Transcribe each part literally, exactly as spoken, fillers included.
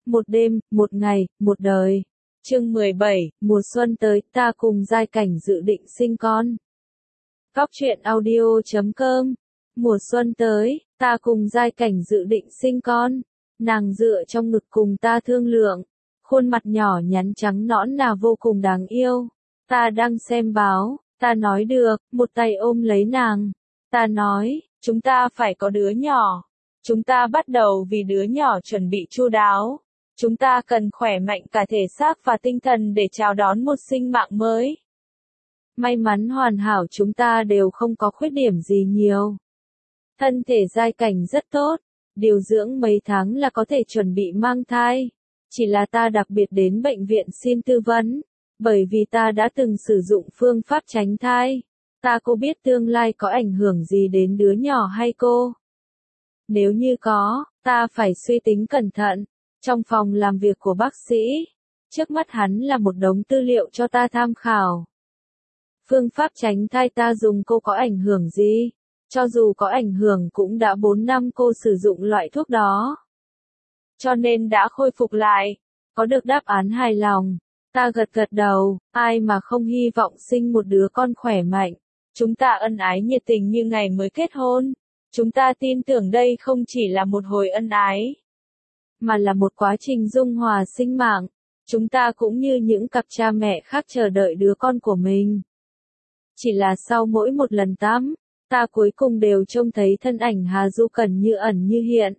Một đêm, một ngày, một đời. Chương mười bảy, mùa xuân tới, ta cùng Giai Cảnh dự định sinh con. Cóc truyện audio chấm com. Mùa xuân tới, ta cùng Giai Cảnh dự định sinh con. Nàng dựa trong ngực cùng ta thương lượng. Khuôn mặt nhỏ nhắn trắng nõn là vô cùng đáng yêu. Ta đang xem báo, ta nói được, một tay ôm lấy nàng. Ta nói, chúng ta phải có đứa nhỏ. Chúng ta bắt đầu vì đứa nhỏ chuẩn bị chu đáo. Chúng ta cần khỏe mạnh cả thể xác và tinh thần để chào đón một sinh mạng mới. May mắn hoàn hảo chúng ta đều không có khuyết điểm gì nhiều. Thân thể Giai Cảnh rất tốt, điều dưỡng mấy tháng là có thể chuẩn bị mang thai. Chỉ là ta đặc biệt đến bệnh viện xin tư vấn, bởi vì ta đã từng sử dụng phương pháp tránh thai. Ta cô biết tương lai có ảnh hưởng gì đến đứa nhỏ hay cô? Nếu như có, ta phải suy tính cẩn thận. Trong phòng làm việc của bác sĩ, trước mắt hắn là một đống tư liệu cho ta tham khảo. Phương pháp tránh thai ta dùng cô có ảnh hưởng gì? Cho dù có ảnh hưởng cũng đã bốn năm cô sử dụng loại thuốc đó. Cho nên đã khôi phục lại. Có được đáp án hài lòng. Ta gật gật đầu, ai mà không hy vọng sinh một đứa con khỏe mạnh. Chúng ta ân ái nhiệt tình như ngày mới kết hôn. Chúng ta tin tưởng đây không chỉ là một hồi ân ái, mà là một quá trình dung hòa sinh mạng. Chúng ta cũng như những cặp cha mẹ khác chờ đợi đứa con của mình. Chỉ là sau mỗi một lần tắm, ta cuối cùng đều trông thấy thân ảnh Hà Du Cần như ẩn như hiện.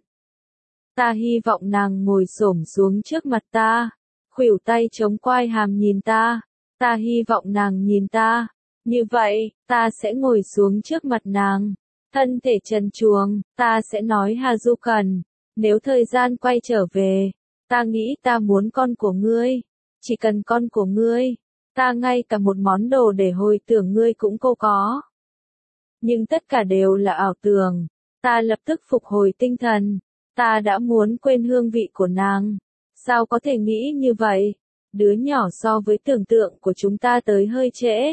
Ta hy vọng nàng ngồi xổm xuống trước mặt ta, khuỷu tay chống quai hàm nhìn ta. Ta hy vọng nàng nhìn ta. Như vậy, ta sẽ ngồi xuống trước mặt nàng. Thân thể trần truồng, ta sẽ nói Hà Du Cần, nếu thời gian quay trở về, ta nghĩ ta muốn con của ngươi. Chỉ cần con của ngươi, ta ngay cả một món đồ để hồi tưởng ngươi cũng cô có. Nhưng tất cả đều là ảo tưởng. Ta lập tức phục hồi tinh thần. Ta đã muốn quên hương vị của nàng. Sao có thể nghĩ như vậy? Đứa nhỏ so với tưởng tượng của chúng ta tới hơi trễ.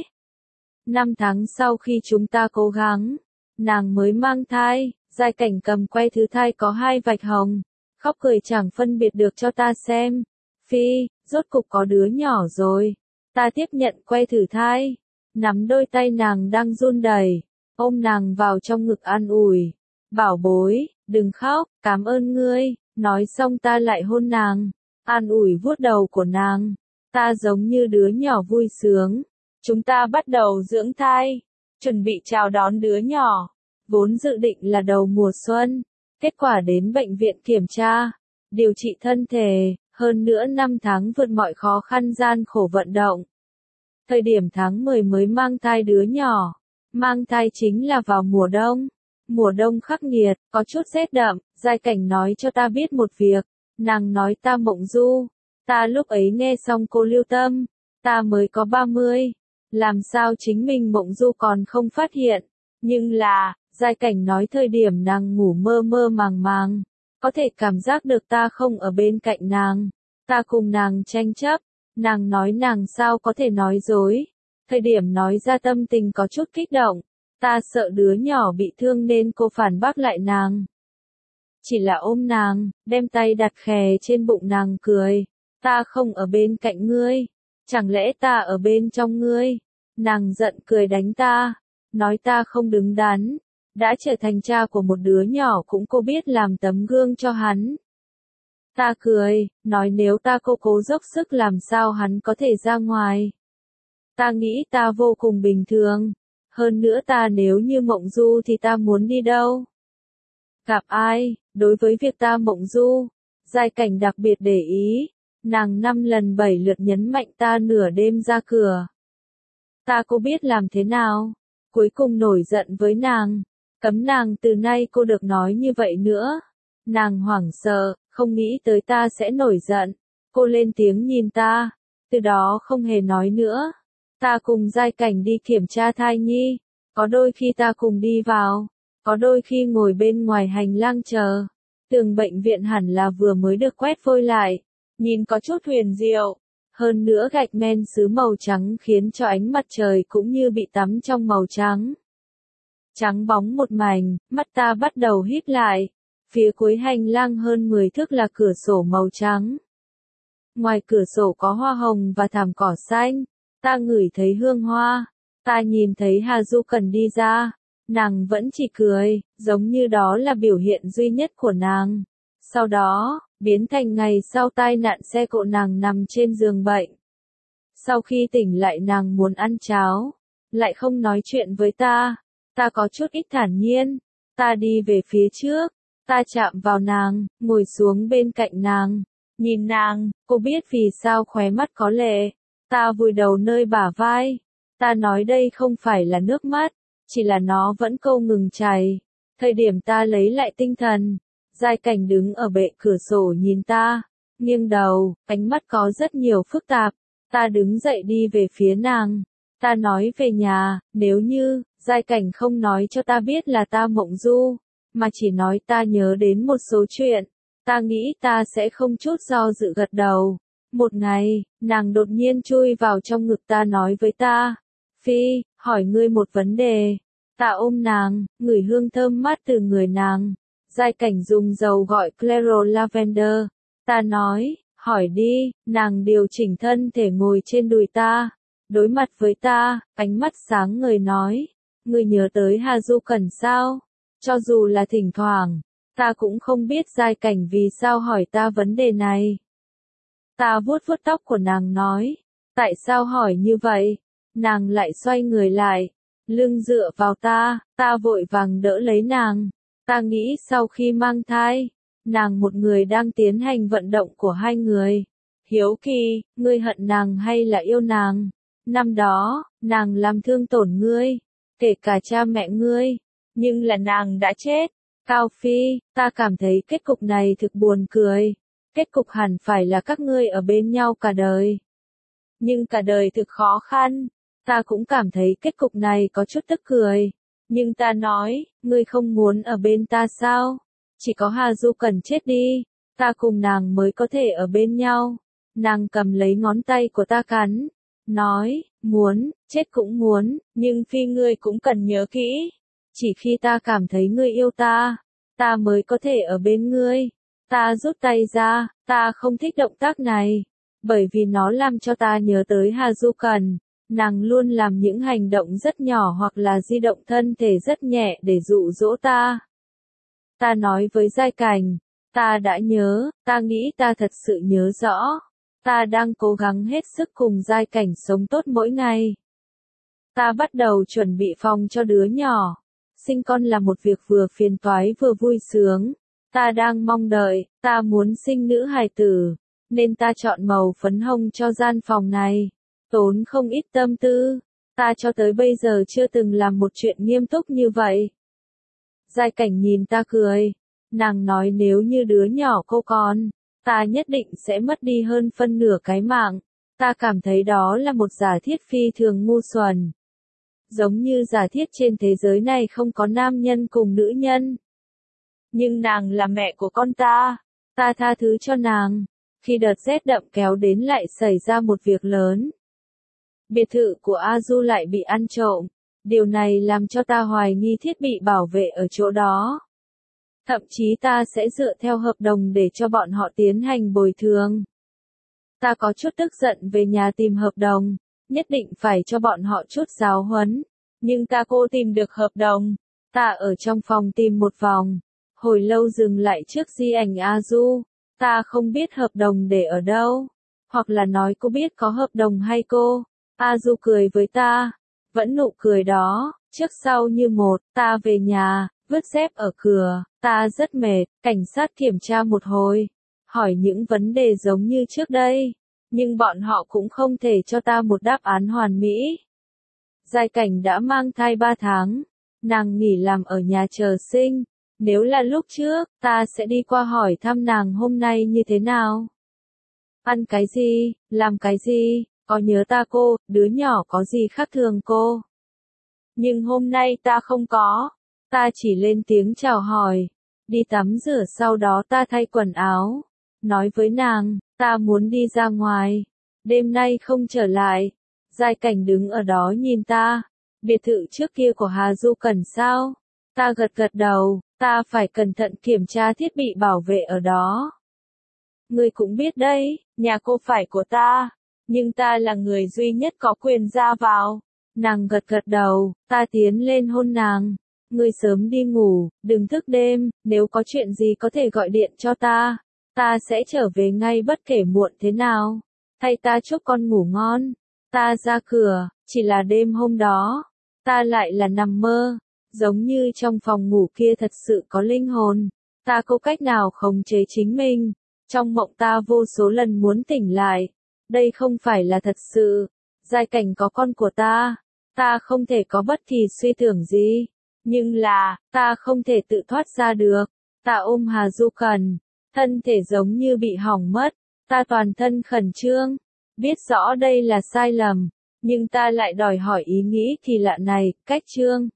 Năm tháng sau khi chúng ta cố gắng, nàng mới mang thai. Giai Cảnh cầm que thứ thai có hai vạch hồng, khóc cười chẳng phân biệt được cho ta xem. Phi, rốt cục có đứa nhỏ rồi. Ta tiếp nhận que thử thai, nắm đôi tay nàng đang run rẩy, ôm nàng vào trong ngực an ủi. Bảo bối, đừng khóc, cảm ơn ngươi. Nói xong ta lại hôn nàng, an ủi vuốt đầu của nàng. Ta giống như đứa nhỏ vui sướng. Chúng ta bắt đầu dưỡng thai, chuẩn bị chào đón đứa nhỏ. Vốn dự định là đầu mùa xuân, kết quả đến bệnh viện kiểm tra, điều trị thân thể, hơn nữa năm tháng vượt mọi khó khăn gian khổ vận động. Thời điểm tháng mười mới mang thai đứa nhỏ, mang thai chính là vào mùa đông. Mùa đông khắc nghiệt, có chút rét đậm. Giai Cảnh nói cho ta biết một việc, nàng nói ta mộng du. Ta lúc ấy nghe xong cô lưu tâm, ta mới có ba mươi, làm sao chính mình mộng du còn không phát hiện. Nhưng là, Giai Cảnh nói thời điểm nàng ngủ mơ mơ màng màng, có thể cảm giác được ta không ở bên cạnh nàng. Ta cùng nàng tranh chấp, nàng nói nàng sao có thể nói dối. Thời điểm nói ra tâm tình có chút kích động, ta sợ đứa nhỏ bị thương nên cô phản bác lại nàng. Chỉ là ôm nàng, đem tay đặt khè trên bụng nàng cười. Ta không ở bên cạnh ngươi, chẳng lẽ ta ở bên trong ngươi? Nàng giận cười đánh ta, nói ta không đứng đắn. Đã trở thành cha của một đứa nhỏ cũng cô biết làm tấm gương cho hắn. Ta cười, nói nếu ta cô cố dốc sức làm sao hắn có thể ra ngoài. Ta nghĩ ta vô cùng bình thường. Hơn nữa ta nếu như mộng du thì ta muốn đi đâu? Gặp ai? Đối với việc ta mộng du, Giai Cảnh đặc biệt để ý. Nàng năm lần bảy lượt nhấn mạnh ta nửa đêm ra cửa. Ta cô biết làm thế nào? Cuối cùng nổi giận với nàng. Cấm nàng từ nay cô được nói như vậy nữa. Nàng hoảng sợ, không nghĩ tới ta sẽ nổi giận. Cô lên tiếng nhìn ta, từ đó không hề nói nữa. Ta cùng Giai Cảnh đi kiểm tra thai nhi. Có đôi khi ta cùng đi vào, có đôi khi ngồi bên ngoài hành lang chờ. Tường bệnh viện hẳn là vừa mới được quét vôi lại, nhìn có chút huyền diệu. Hơn nữa gạch men sứ màu trắng khiến cho ánh mặt trời cũng như bị tắm trong màu trắng. Trắng bóng một mảnh, mắt ta bắt đầu híp lại. Phía cuối hành lang hơn mười thước là cửa sổ màu trắng. Ngoài cửa sổ có hoa hồng và thảm cỏ xanh. Ta ngửi thấy hương hoa. Ta nhìn thấy Hà Du Cần đi ra. Nàng vẫn chỉ cười, giống như đó là biểu hiện duy nhất của nàng. Sau đó, biến thành ngày sau tai nạn xe cộ nàng nằm trên giường bệnh. Sau khi tỉnh lại nàng muốn ăn cháo, lại không nói chuyện với ta. Ta có chút ít thản nhiên. Ta đi về phía trước. Ta chạm vào nàng, ngồi xuống bên cạnh nàng. Nhìn nàng, cô biết vì sao khóe mắt có lệ. Ta vùi đầu nơi bả vai. Ta nói đây không phải là nước mắt, chỉ là nó vẫn không ngừng chảy. Thời điểm ta lấy lại tinh thần, Giai Cảnh đứng ở bệ cửa sổ nhìn ta, nghiêng đầu, ánh mắt có rất nhiều phức tạp. Ta đứng dậy đi về phía nàng. Ta nói về nhà, nếu như, Giai Cảnh không nói cho ta biết là ta mộng du, mà chỉ nói ta nhớ đến một số chuyện. Ta nghĩ ta sẽ không chút do dự gật đầu. Một ngày, nàng đột nhiên chui vào trong ngực ta nói với ta. Phi, hỏi ngươi một vấn đề. Ta ôm nàng, ngửi hương thơm mát từ người nàng. Giai Cảnh dùng dầu gọi Clairo Lavender. Ta nói, hỏi đi, nàng điều chỉnh thân thể ngồi trên đùi ta. Đối mặt với ta, ánh mắt sáng ngời nói. Ngươi nhớ tới Hà Du Cần sao? Cho dù là thỉnh thoảng, ta cũng không biết Giai Cảnh vì sao hỏi ta vấn đề này. Ta vuốt vuốt tóc của nàng nói. Tại sao hỏi như vậy? Nàng lại xoay người lại, lưng dựa vào ta, ta vội vàng đỡ lấy nàng. Ta nghĩ sau khi mang thai, nàng một người đang tiến hành vận động của hai người. Hiếu kỳ, ngươi hận nàng hay là yêu nàng? Năm đó, nàng làm thương tổn ngươi, kể cả cha mẹ ngươi, nhưng là nàng đã chết. Cao Phi, ta cảm thấy kết cục này thực buồn cười. Kết cục hẳn phải là các ngươi ở bên nhau cả đời. Nhưng cả đời thực khó khăn. Ta cũng cảm thấy kết cục này có chút tức cười. Nhưng ta nói, ngươi không muốn ở bên ta sao? Chỉ có Hà Du Cần chết đi, ta cùng nàng mới có thể ở bên nhau. Nàng cầm lấy ngón tay của ta cắn. Nói, muốn, chết cũng muốn, nhưng Phi ngươi cũng cần nhớ kỹ. Chỉ khi ta cảm thấy ngươi yêu ta, ta mới có thể ở bên ngươi. Ta rút tay ra, ta không thích động tác này. Bởi vì nó làm cho ta nhớ tới Hà Du Cần. Nàng luôn làm những hành động rất nhỏ hoặc là di động thân thể rất nhẹ để dụ dỗ ta. Ta nói với Giai Cảnh, ta đã nhớ, ta nghĩ ta thật sự nhớ rõ. Ta đang cố gắng hết sức cùng Giai Cảnh sống tốt mỗi ngày. Ta bắt đầu chuẩn bị phòng cho đứa nhỏ. Sinh con là một việc vừa phiền toái vừa vui sướng. Ta đang mong đợi, ta muốn sinh nữ hài tử, nên ta chọn màu phấn hồng cho gian phòng này. Tốn không ít tâm tư, ta cho tới bây giờ chưa từng làm một chuyện nghiêm túc như vậy. Giai Cảnh nhìn ta cười, nàng nói nếu như đứa nhỏ cô con, ta nhất định sẽ mất đi hơn phân nửa cái mạng. Ta cảm thấy đó là một giả thiết phi thường ngu xuẩn. Giống như giả thiết trên thế giới này không có nam nhân cùng nữ nhân. Nhưng nàng là mẹ của con ta, ta tha thứ cho nàng. Khi đợt rét đậm kéo đến lại xảy ra một việc lớn. Biệt thự của A Du lại bị ăn trộm. Điều này làm cho ta hoài nghi thiết bị bảo vệ ở chỗ đó. Thậm chí ta sẽ dựa theo hợp đồng để cho bọn họ tiến hành bồi thường. Ta có chút tức giận về nhà tìm hợp đồng, nhất định phải cho bọn họ chút giáo huấn. Nhưng ta cô tìm được hợp đồng. Ta ở trong phòng tìm một vòng, hồi lâu dừng lại trước di ảnh A Du. Ta không biết hợp đồng để ở đâu, hoặc là nói cô biết có hợp đồng hay cô. A Du cười với ta, vẫn nụ cười đó, trước sau như một. Ta về nhà, vứt dép ở cửa, ta rất mệt. Cảnh sát kiểm tra một hồi, hỏi những vấn đề giống như trước đây, nhưng bọn họ cũng không thể cho ta một đáp án hoàn mỹ. Giai Cảnh đã mang thai ba tháng, nàng nghỉ làm ở nhà chờ sinh. Nếu là lúc trước, ta sẽ đi qua hỏi thăm nàng hôm nay như thế nào. Ăn cái gì, làm cái gì, có nhớ ta cô, đứa nhỏ có gì khác thường cô. Nhưng hôm nay ta không có, ta chỉ lên tiếng chào hỏi, đi tắm rửa sau đó ta thay quần áo. Nói với nàng, ta muốn đi ra ngoài, đêm nay không trở lại. Giai Cảnh đứng ở đó nhìn ta, biệt thự trước kia của Hà Du Cần sao? Ta gật gật đầu, ta phải cẩn thận kiểm tra thiết bị bảo vệ ở đó. Ngươi cũng biết đấy, nhà cô phải của ta, nhưng ta là người duy nhất có quyền ra vào. Nàng gật gật đầu, ta tiến lên hôn nàng. Ngươi sớm đi ngủ, đừng thức đêm, nếu có chuyện gì có thể gọi điện cho ta. Ta sẽ trở về ngay bất kể muộn thế nào. Thay ta chúc con ngủ ngon. Ta ra cửa, chỉ là đêm hôm đó, ta lại là nằm mơ. Giống như trong phòng ngủ kia thật sự có linh hồn. Ta có cách nào khống chế chính mình. Trong mộng ta vô số lần muốn tỉnh lại. Đây không phải là thật sự. Giai Cảnh có con của ta. Ta không thể có bất kỳ suy tưởng gì. Nhưng là, ta không thể tự thoát ra được. Ta ôm Hà Du Cần. Thân thể giống như bị hỏng mất. Ta toàn thân khẩn trương. Biết rõ đây là sai lầm. Nhưng ta lại đòi hỏi ý nghĩ thì lạ này, cách trương.